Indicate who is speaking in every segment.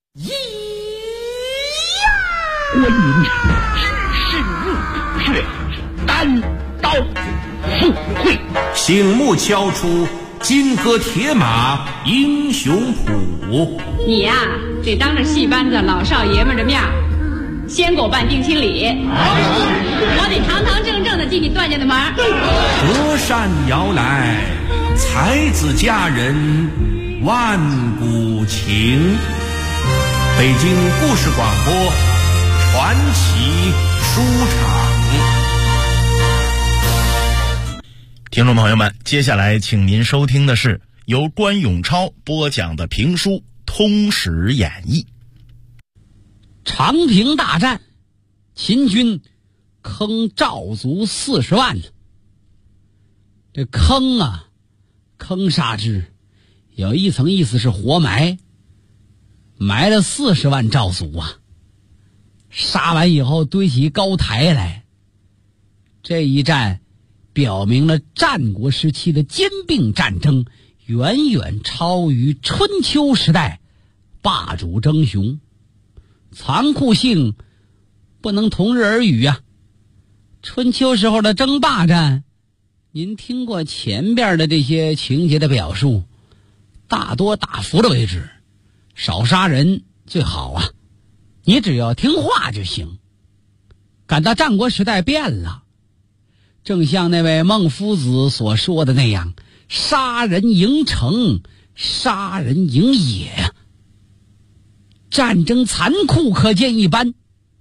Speaker 1: 观音只是入穴，单刀赴会，
Speaker 2: 醒目敲出金戈铁马英雄谱。
Speaker 3: 你呀，得当着戏班子老少爷们的面先给我办定亲礼，我得堂堂正正的进你段家的门。
Speaker 2: 隔山遥来，才子佳人万古情。北京故事广播传奇书场。
Speaker 4: 听众朋友们，接下来请您收听的是由关永超播讲的评书《通史演义》。
Speaker 5: 长平大战，秦军坑赵族40万了。这坑啊，坑杀之，有一层意思是活埋，埋了40万赵族啊。杀完以后堆起高台来，这一战表明了战国时期的兼并战争远远超于春秋时代霸主争雄，残酷性不能同日而语啊。春秋时候的争霸战，您听过前边的这些情节的表述，大多打服了为止，少杀人最好啊，你只要听话就行。赶到战国时代变了，正像那位孟夫子所说的那样，杀人赢城，杀人赢野啊。战争残酷可见一斑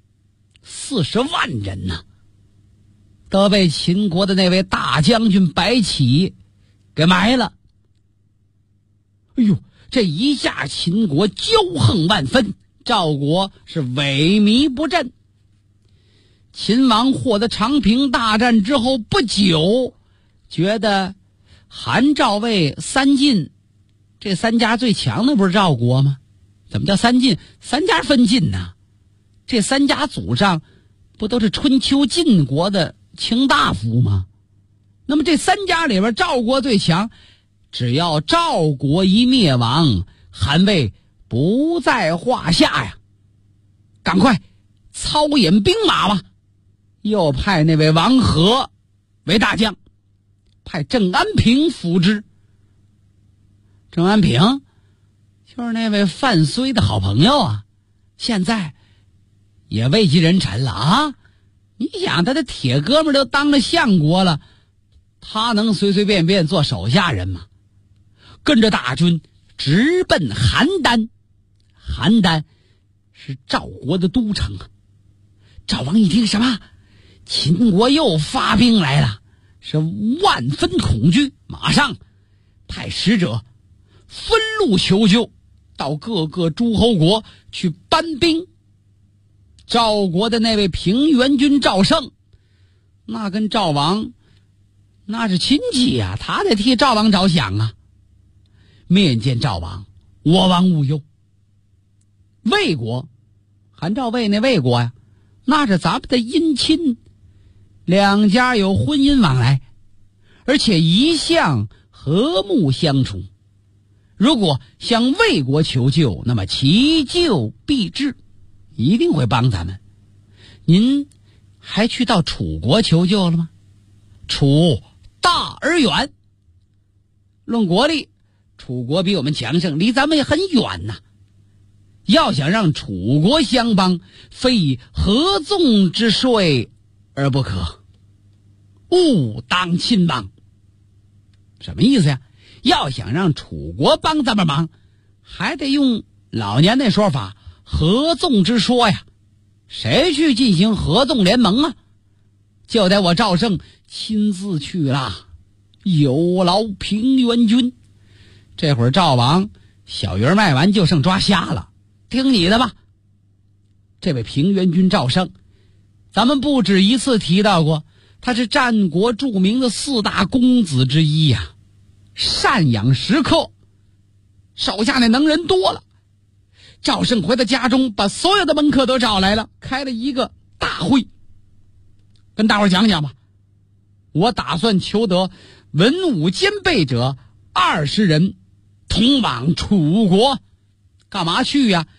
Speaker 5: ，40万人呐，都被秦国的那位大将军白起给埋了。哎呦，这一下秦国骄横万分，赵国是萎靡不振。秦王获得长平大战之后不久，觉得韩赵魏三晋这三家最强的不是赵国吗？怎么叫三晋？三家分晋呢？这三家祖上不都是春秋晋国的卿大夫吗？那么这三家里边赵国最强，只要赵国一灭亡，韩魏不在话下呀。赶快操演兵马吧，又派那位王和为大将，派郑安平辅之。郑安平就是那位范睢的好朋友啊，现在也位极人臣了啊。你想他的铁哥们都当了相国了，他能随随便便做手下人吗？跟着大军直奔邯郸。邯郸是赵国的都城啊。赵王一听什么？秦国又发兵来了，是万分恐惧，马上派使者分路求救，到各个诸侯国去搬兵。赵国的那位平原君赵胜，那跟赵王那是亲戚呀，他得替赵王着想啊。面见赵王，我王勿忧。魏国，韩赵魏那魏国呀，那是咱们的姻亲，两家有婚姻往来，而且一向和睦相处。如果向魏国求救，那么其救必至，一定会帮咱们。您还去到楚国求救了吗？楚大而远，论国力，楚国比我们强盛，离咱们也很远呐。要想让楚国相帮，非以合纵之税而不可，勿当亲帮。什么意思呀？要想让楚国帮咱们忙，还得用老年那说法，合纵之说呀。谁去进行合纵联盟啊？就得我赵胜亲自去啦，有劳平原君。这会儿赵王小鱼卖完，就剩抓虾了，听你的吧。这位平原君赵胜，咱们不止一次提到过，他是战国著名的4大公子之一呀，善养食客，手下那能人多了。赵胜回到家中，把所有的门客都找来了，开了一个大会，跟大伙讲讲吧。我打算求得文武兼备者20人，同往楚国。干嘛去呀？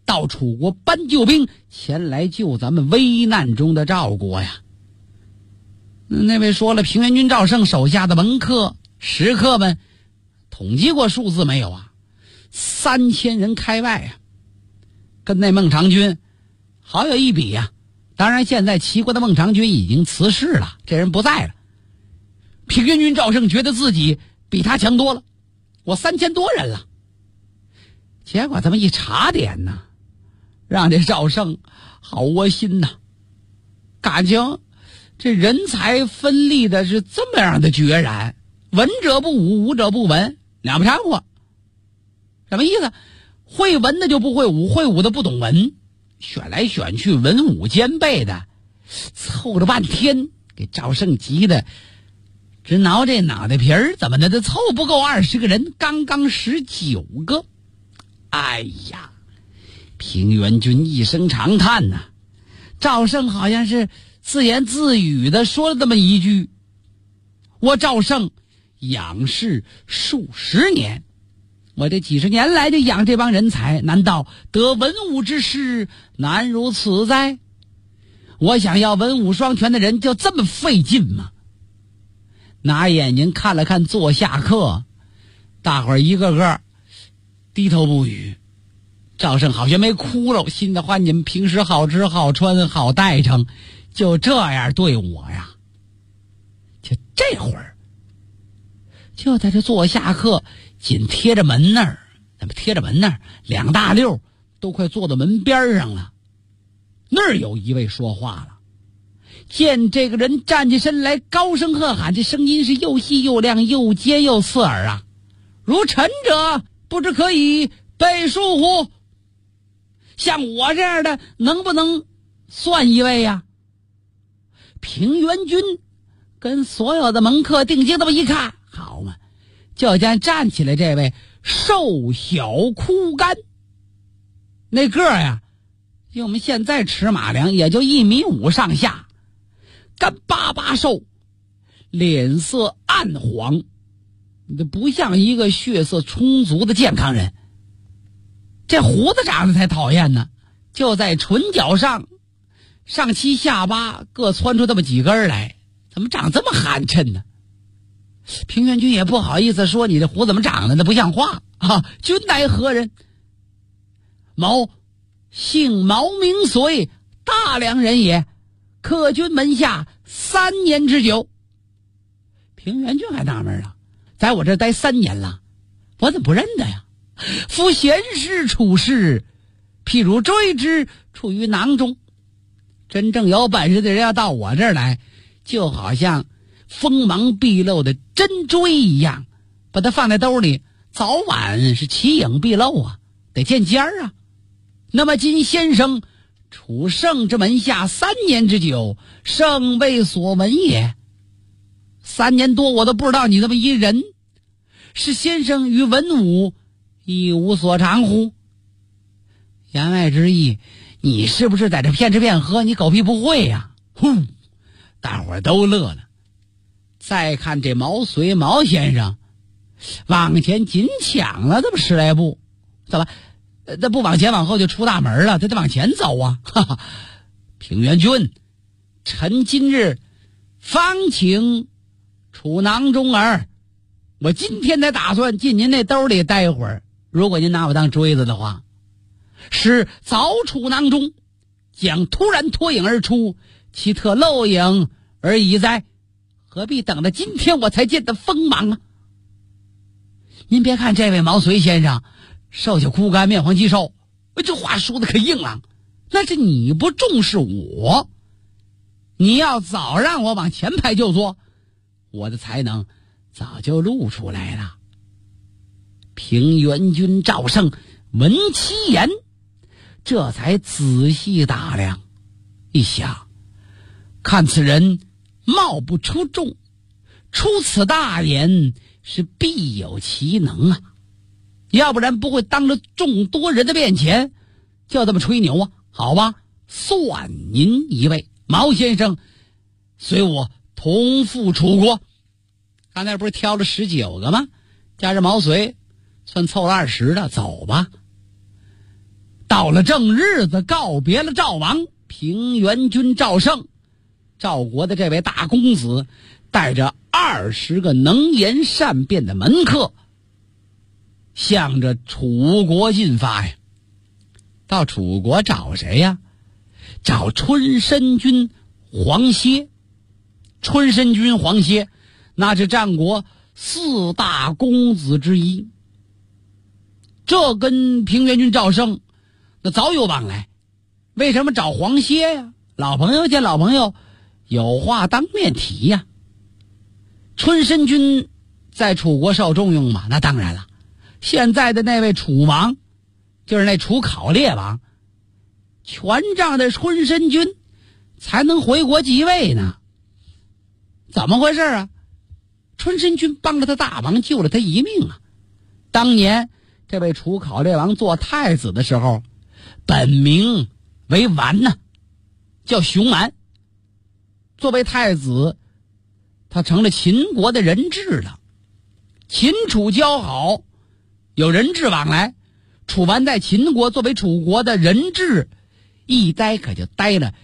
Speaker 5: 到楚国搬救兵前来救咱们危难中的赵国呀。那位说了，平原君赵胜手下的门客食客们统计过数字没有啊？3000人开外啊，跟那孟尝君好有一比呀。当然现在齐国的孟尝君已经辞世了，这人不在了。平原君赵胜觉得自己比他强多了，我3000多人了。结果这么一查点呢，让这赵胜好窝心呐，感情这人才分立的是这么样的决然，文者不武，武者不文，两不掺和。什么意思？会文的就不会武，会武的不懂文，选来选去文武兼备的，凑了半天给赵胜急的直挠这脑袋皮儿，怎么的都凑不够20个人，刚刚19个。哎呀，平原君一声长叹呐，赵胜好像是自言自语的说了这么一句：我赵胜养士数十年，我这几十年来就养这帮人才，难道得文武之士难如此哉？我想要文武双全的人就这么费劲吗？拿眼睛看了看座下客，大伙儿一个个低头不语。赵胜好像没哭了，心的话，你们平时好吃好穿好待成，就这样对我呀？就这会儿，就在这座下客紧贴着门那儿，怎么贴着门那儿2大溜都快坐到门边上了。那儿有一位说话了，见这个人站起身来，高声喝喊，这声音是又细又亮，又尖又刺耳啊！如臣者不知可以背书乎？像我这样的能不能算一位呀？平原君跟所有的门客定睛这么一看，好嘛，就见站起来这位瘦小枯干，那个呀用我们现在尺码量也就1.5米上下，干巴巴瘦，脸色暗黄，不像一个血色充足的健康人。这胡子长得才讨厌呢，就在唇角上上七下八各窜出这么几根来，怎么长这么寒碜呢？平原君也不好意思说你这胡子怎么长得那不像话啊！君乃何人？某姓毛名随，大梁人也，客君门下3年之久。平原君还纳闷了，在我这待3年了，我怎么不认得呀？夫闲事处事，譬如追之处于囊中。真正有本事的人要到我这儿来，就好像锋芒毕露的针锥一样，把它放在兜里，早晚是奇影毕露啊，得见尖儿啊。那么今先生处圣之门下3年之久，圣未所闻也。3年多我都不知道你这么一人，是先生于文武一无所长乎？言外之意，你是不是在这骗吃骗喝？你狗屁不会呀！呼，大伙儿都乐了。再看这毛遂毛先生，往前紧抢了这么10来步，怎么？那不往前往后就出大门了，他得往前走啊！哈哈，平原君，臣今日方请处囊中耳。我今天才打算进您那兜里待会儿，如果您拿我当锥子的话，使早处囊中，将突然脱颖而出，其特露影而已哉？何必等到今天我才见得锋芒啊？您别看这位毛遂先生瘦小枯干，面黄肌瘦，这话说的可硬朗，那是你不重视我。你要早让我往前排就坐，我的才能早就露出来了。平原君赵胜闻其言，这才仔细打量，一想，看此人貌不出众，出此大言是必有其能啊，要不然不会当着众多人的面前就这么吹牛啊。好吧，算您一位，毛先生随我同赴楚国。刚才不是挑了19个吗？加上毛遂算凑了20了，走吧。 到了正日子，告别了赵王，平原君赵胜，赵国的这位大公子带着20个能言善辩的门客，向着楚国进发呀。到楚国找谁呀？找春申君黄歇。春申君黄歇那是战国4大公子之一，这跟平原君赵胜那早有往来。为什么找黄歇呀？老朋友见老朋友，有话当面提呀。春申君在楚国受重用嘛，那当然了。现在的那位楚王，就是那楚考烈王，全仗着春申君才能回国即位呢。怎么回事啊？春申君帮了他大忙，救了他一命啊。当年这位楚考烈王做太子的时候，本名为完呢，叫熊完。作为太子，他成了秦国的人质了。秦楚交好，有人质往来，楚完在秦国作为楚国的人质，一待可就待了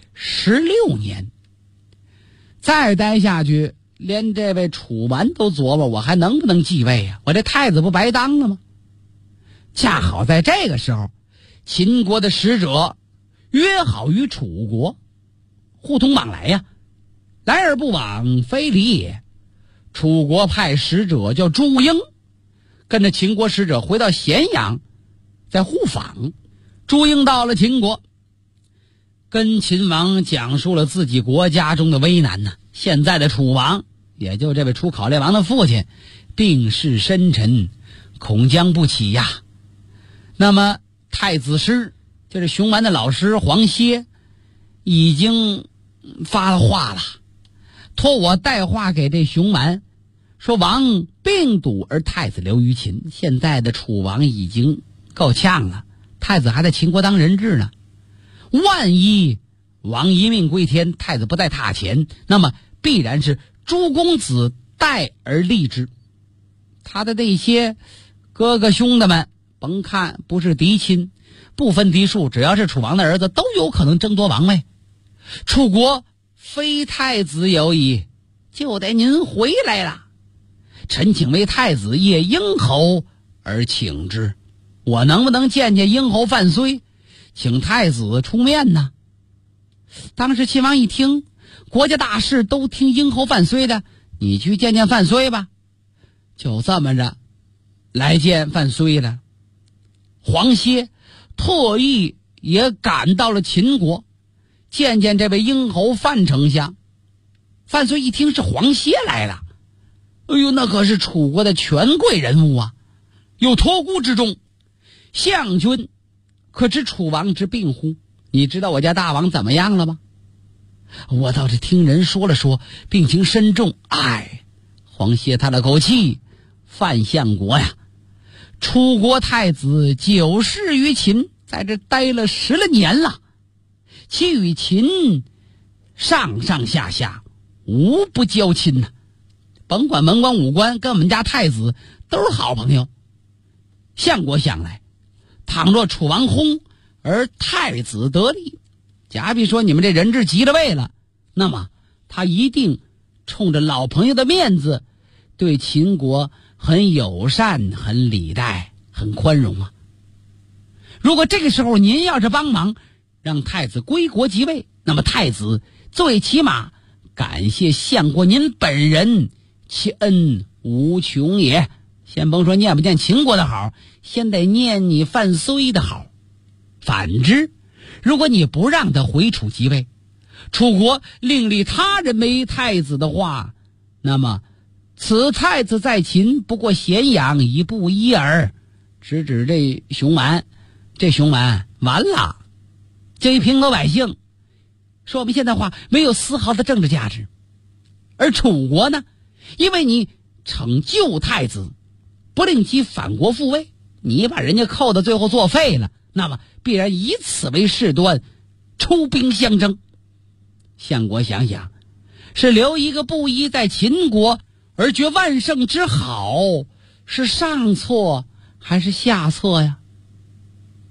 Speaker 5: 16年。再待下去，连这位楚完都琢磨，我还能不能继位呀？我这太子不白当了吗？恰好在这个时候，秦国的使者约好与楚国，互通往来呀。来而不往，非礼也。楚国派使者叫朱英，跟着秦国使者回到咸阳，在互访。朱英到了秦国，跟秦王讲述了自己国家中的危难呢。现在的楚王，也就这位楚考烈王的父亲，病逝深沉，恐将不起呀。那么太子师，就是熊完的老师黄歇，已经发了话了，托我带话给这熊完，说王病笃而太子留于秦。现在的楚王已经够呛了，太子还在秦国当人质呢。万一王一命归天，太子不在榻前，那么必然是诸公子代而立之。他的那些哥哥兄弟们，甭看不是嫡亲，不分嫡庶，只要是楚王的儿子，都有可能争夺王位。楚国非太子有矣，就得您回来了。臣请为太子谒婴侯而请之，我能不能见见婴侯范睢，请太子出面呢？当时秦王一听，国家大事都听婴侯范睢的，你去见见范睢吧。就这么着来见范睢了。黄歇特意也赶到了秦国，见见这位婴侯范丞相。范睢一听是黄歇来了，哎呦，那可是楚国的权贵人物啊，有托孤之重。相君，可知楚王之病乎？你知道我家大王怎么样了吗？我倒是听人说了说，病情深重。哎，黄歇叹了口气，范相国呀，楚国太子久侍于秦，在这待了10来年了，其与秦上上下下无不交亲呐。甭管文官武官，跟我们家太子都是好朋友。相国想来，倘若楚王薨而太子得利，假比说你们这人质即了位了，那么他一定冲着老朋友的面子，对秦国很友善，很礼待，很宽容啊。如果这个时候您要是帮忙让太子归国即位，那么太子最起码感谢相国您本人，其恩无穷也。先甭说念不念秦国的好，先得念你范睢的好。反之，如果你不让他回楚即位，楚国另立他人为太子的话，那么此太子在秦不过咸阳一步一耳。指指这熊完，这熊完完了，这一平头百姓，说我们现在话没有丝毫的政治价值。而楚国呢，因为你惩救太子，不令其反国复位，你把人家扣到最后作废了，那么必然以此为事端，出兵相争。相国想想，是留一个布衣在秦国而觉万圣之好，是上策还是下策呀？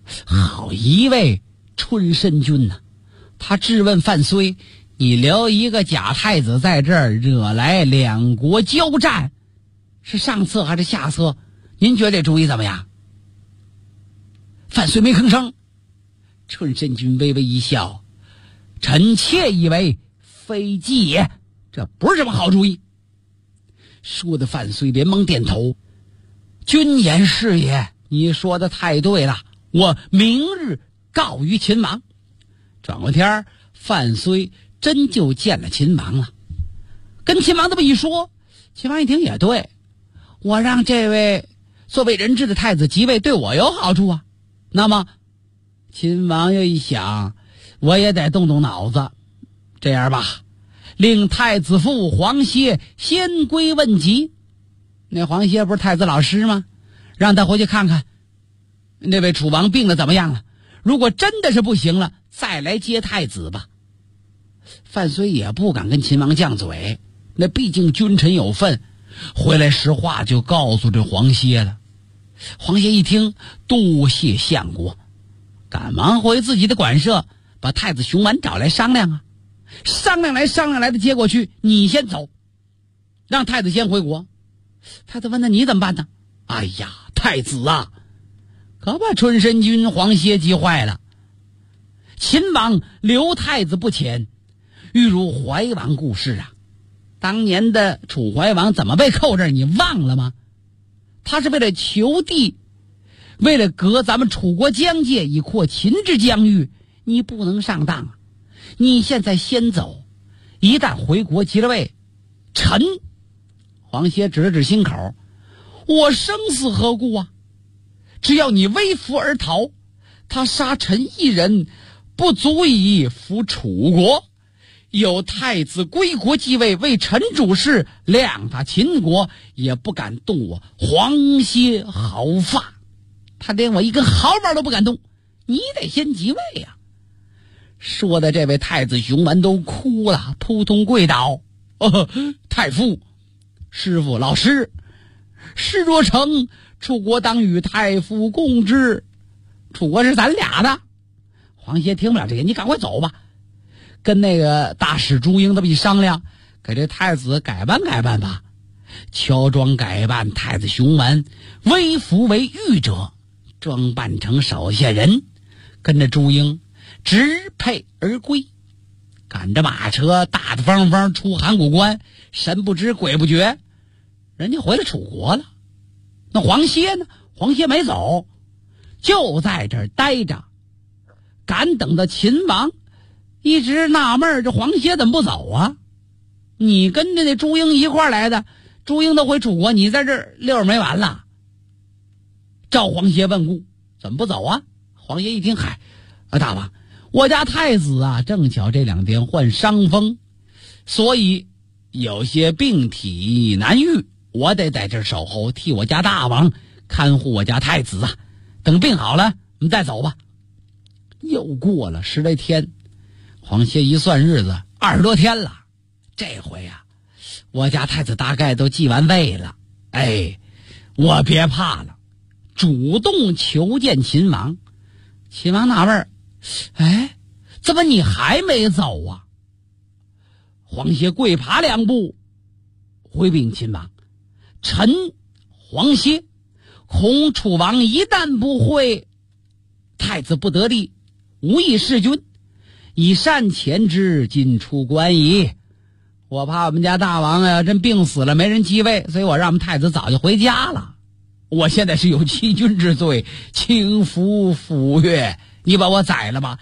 Speaker 5: 好一位春申君呐！他质问范睢：你留一个假太子在这儿，惹来两国交战，是上策还是下策？您觉得这主意怎么样？范睢没吭声。春申君微微一笑：臣妾以为非计也，这不是什么好主意。说的范睢连忙点头：君言是也，你说的太对了，我明日告于秦王。转过天，范睢真就见了秦王了。跟秦王这么一说，秦王一听也对，我让这位作为人质的太子即位，对我有好处啊。那么秦王又一想，我也得动动脑子。这样吧，令太子父黄歇先归问疾。那黄歇不是太子老师吗？让他回去看看那位楚王病的怎么样了，如果真的是不行了，再来接太子吧。范睢也不敢跟秦王犟嘴，那毕竟君臣有分，回来实话就告诉这黄歇了。黄歇一听，多谢相国，赶忙回自己的馆舍，把太子熊完找来商量啊。商量来的结果去，你先走，让太子先回国。太子问：那你怎么办呢？哎呀，太子啊，可把春申君黄歇急坏了。秦王留太子不遣，欲如怀王故事啊。当年的楚怀王怎么被扣这儿，你忘了吗？他是为了求地，为了隔咱们楚国疆界，以扩秦之疆域，你不能上当啊。你现在先走，一旦回国即了位，臣黄歇指了指心口，我生死何故啊？只要你微服而逃，他杀臣一人，不足以服楚国。有太子归国继位，为臣主事，谅他秦国也不敢动我黄歇毫发。他连我一根毫毛都不敢动，你得先即位呀。说的这位太子熊完都哭了，扑通跪倒：太傅、师傅、老师，事若成，楚国当与太傅共之。楚国是咱俩的。黄歇听不了这个，你赶快走吧。跟那个大使朱英这么一商量，给这太子改办吧。乔装改扮太子熊完，微服为御者，装扮成手下人，跟着朱英直配而归。赶着马车大大方方出函谷关，神不知鬼不觉，人家回了楚国了。那黄歇呢？黄歇没走，就在这儿待着，赶等到秦王。一直纳闷，这黄歇怎么不走啊？你跟着那朱英一块来的，朱英都回楚国，你在这儿溜没完了。召黄歇问故，怎么不走啊？黄歇一听，嗨，大王，我家太子啊，正巧这2天患伤风，所以有些病体难愈，我得在这儿守候，替我家大王看护我家太子啊。等病好了，我们再走吧。又过了10来天。黄歇一算日子，20多天了。这回啊，我家太子大概都继完位了。我别怕了，主动求见秦王。秦王纳闷，怎么你还没走啊？黄歇跪爬2步，回禀秦王：臣黄歇恐楚王一旦不会，太子不得力，无益弑君。以善前之，今出关矣。我怕我们家大王啊真病死了，没人继位，所以我让我们太子早就回家了。我现在是有欺君之罪，轻服抚越，你把我宰了吧？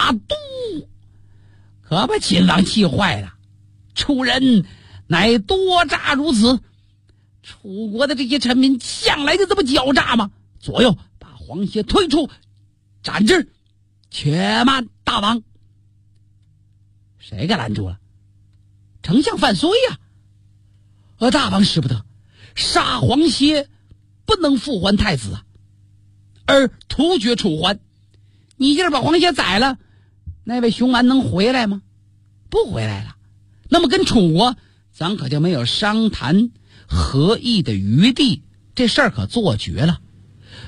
Speaker 5: 可把秦王气坏了。楚人乃多诈如此？楚国的这些臣民向来就这么狡诈吗？左右把黄歇推出，斩之。且慢，大王。谁给拦住了？丞相范睢呀！大王使不得，杀黄歇不能复还太子啊，而突厥楚还。你今儿把黄歇宰了，那位熊完能回来吗？不回来了。那么跟楚国咱可就没有商谈和议的余地，这事儿可做绝了。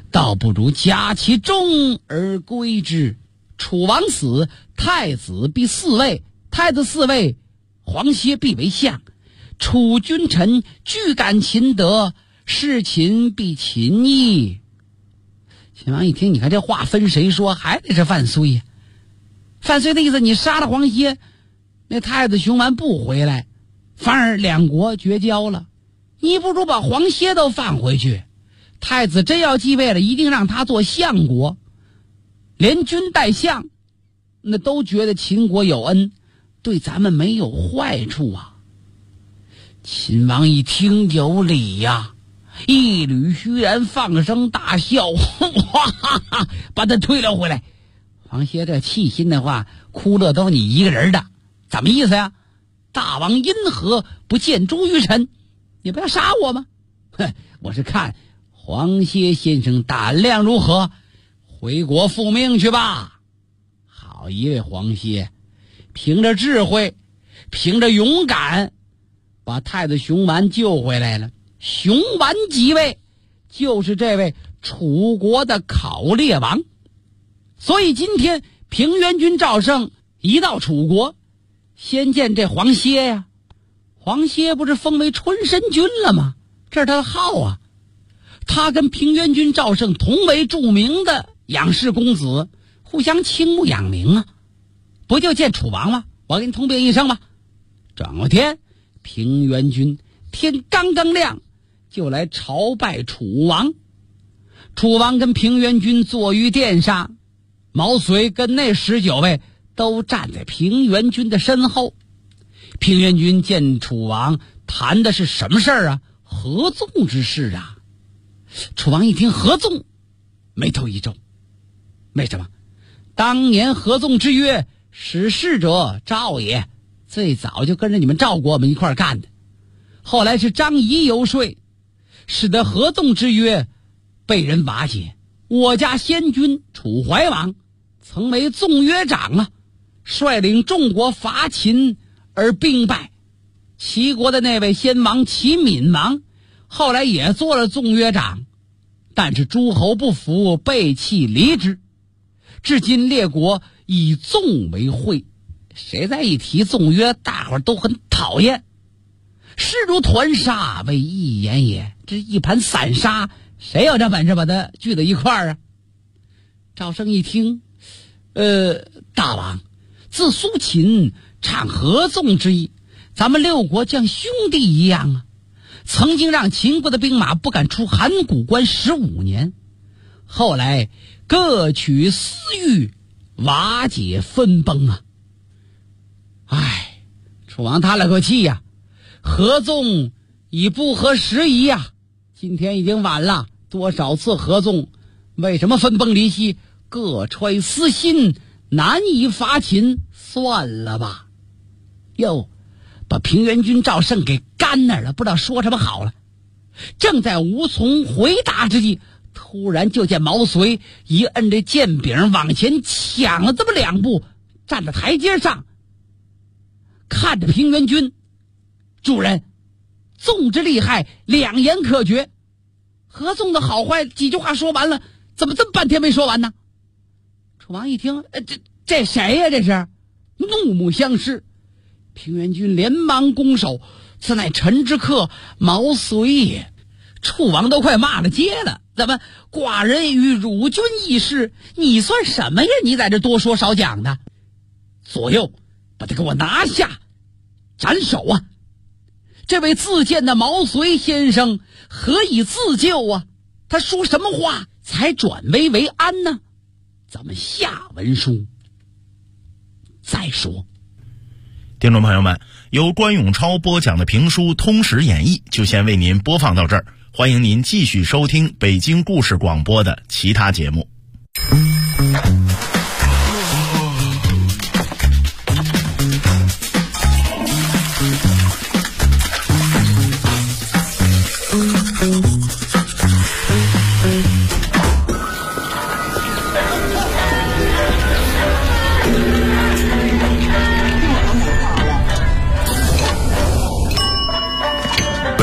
Speaker 5: 倒不如假其中而归之。楚王死，太子必嗣位，太子嗣位，黄歇必为相。楚君臣俱感秦德，事秦必秦矣。秦王一听，你看这话分谁说？还得是范睢呀。范睢的意思，你杀了黄歇，那太子熊完不回来，反而两国绝交了。你不如把黄歇都放回去，太子真要继位了，一定让他做相国，连军带相，那都觉得秦国有恩，对咱们没有坏处啊。秦王一听有理呀，一缕虚然，放声大笑，哇哈哈，把他推了回来。黄歇这气心的话，哭乐都你一个人的，怎么意思呀？大王因何不见诸于臣？你不要杀我吗？我是看黄歇先生胆量如何，回国复命去吧。好一位黄歇，凭着智慧，凭着勇敢，把太子熊完救回来了。熊完即位，就是这位楚国的考烈王。所以今天平原君赵胜一到楚国，先见这黄歇呀。黄歇不是封为春申君了吗？这是他的号啊。他跟平原君赵胜同为著名的养士公子，互相倾慕仰名啊。不就见楚王吗？我给你通禀一声吧。转过天，平原君天刚刚亮就来朝拜楚王。楚王跟平原君坐于殿上，毛遂跟那19位都站在平原君的身后。平原君见楚王谈的是什么事儿啊？合纵之事啊。楚王一听合纵，眉头一皱。为什么？当年合纵之约，使事者赵也，最早就跟着你们赵国我们一块干的。后来是张仪游说，使得合纵之约被人瓦解。我家先君楚怀王曾为纵约长啊，率领众国伐秦而兵败。齐国的那位先王齐闵王后来也做了纵约长，但是诸侯不服，背弃离之。至今列国以纵为讳，谁再一提纵约，大伙儿都很讨厌。势如团沙，为一言也。这一盘散沙，谁有这本事把它聚在一块儿啊？赵胜一听，大王，自苏秦倡合纵之意，咱们6国像兄弟一样啊。曾经让秦国的兵马不敢出函谷关15年，后来各取私欲，瓦解分崩啊。唉，楚王叹了口气呀，合纵已不合时宜呀。今天已经晚了，多少次合纵，为什么分崩离析？各揣私心，难以伐秦，算了吧。哟，把平原君赵胜给干那儿了，不知道说什么好了。正在无从回答之际，突然就见毛遂一摁着剑柄往前抢了这么2步，站在台阶上，看着平原君，主人，纵之厉害，两言可决。合纵的好坏几句话说完了，怎么这么半天没说完呢？楚王一听，这谁呀？这是怒目相视。平原君连忙拱手，此乃臣之客毛遂也。楚王都快骂了街了，怎么寡人与汝君议事，你算什么呀？你在这多说少讲的。左右把他给我拿下，斩首啊！这位自荐的毛遂先生何以自救啊？他说什么话才转危为安呢？咱们下文书再说。
Speaker 4: 听众朋友们，由关永超播讲的评书《通史演义》就先为您播放到这儿，欢迎您继续收听北京故事广播的其他节目。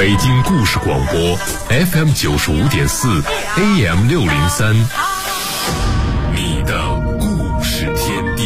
Speaker 6: 北京故事广播 FM 95.4 AM 603，你的故事天地。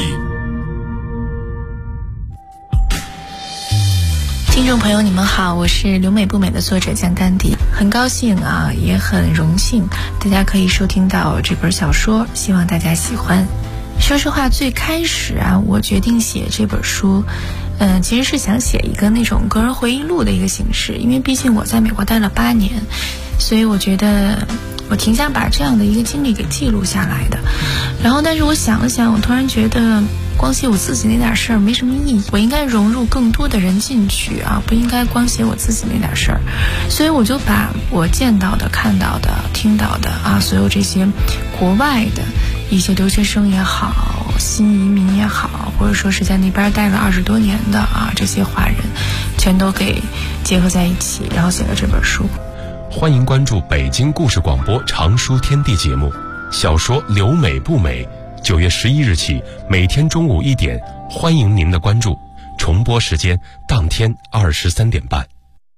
Speaker 7: 听众朋友你们好，我是留美不美的作者江丹迪，很高兴啊，也很荣幸大家可以收听到这本小说，希望大家喜欢。说实话，最开始啊，我决定写这本书其实是想写一个那种个人回忆录的一个形式，因为毕竟我在美国待了8年，所以我觉得我挺想把这样的一个经历给记录下来的。然后但是我想了想，我突然觉得光写我自己那点事儿没什么意义，我应该融入更多的人进去啊，不应该光写我自己那点事儿。所以我就把我见到的、看到的、听到的啊，所有这些国外的一些留学生也好，新移民也好，或者说是在那边待了20多年的啊，这些华人全都给结合在一起，然后写了这本书。
Speaker 6: 欢迎关注北京故事广播长书天地节目，小说留美不美，9月11日起每天中午1点，欢迎您的关注，重播时间当天23点半。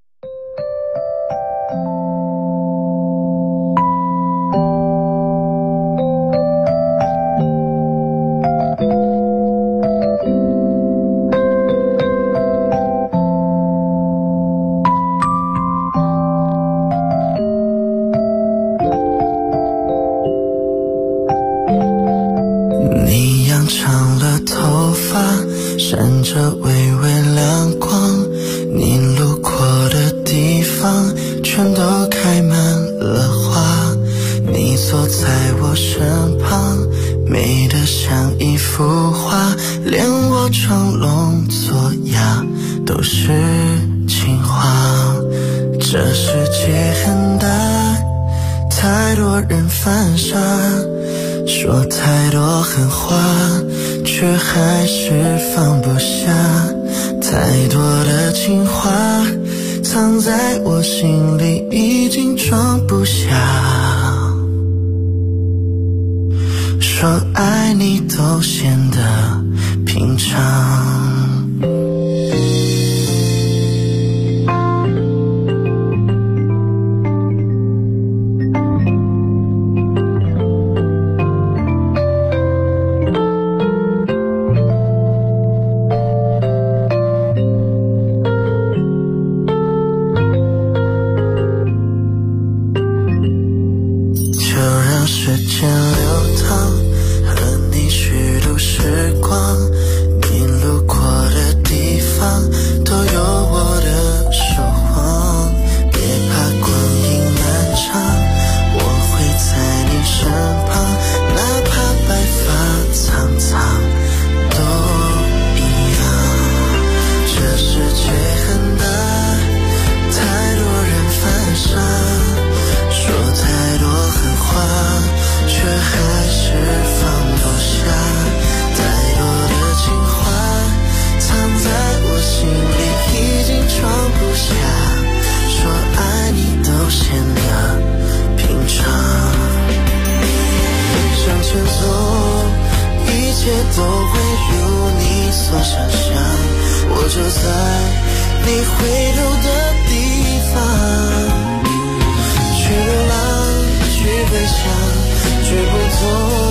Speaker 8: 闪着微微亮光，你路过的地方全都开满了花，你坐在我身旁，美得像一幅画，连我装聋作哑都是情话。这世界很大，太多人犯傻，说太多狠话，却还是放不下，太多的情话藏在我心里已经装不下，说爱你都显得平常。都会如你所想象，我就在你回头的地方，去流浪，去飞翔，却不懂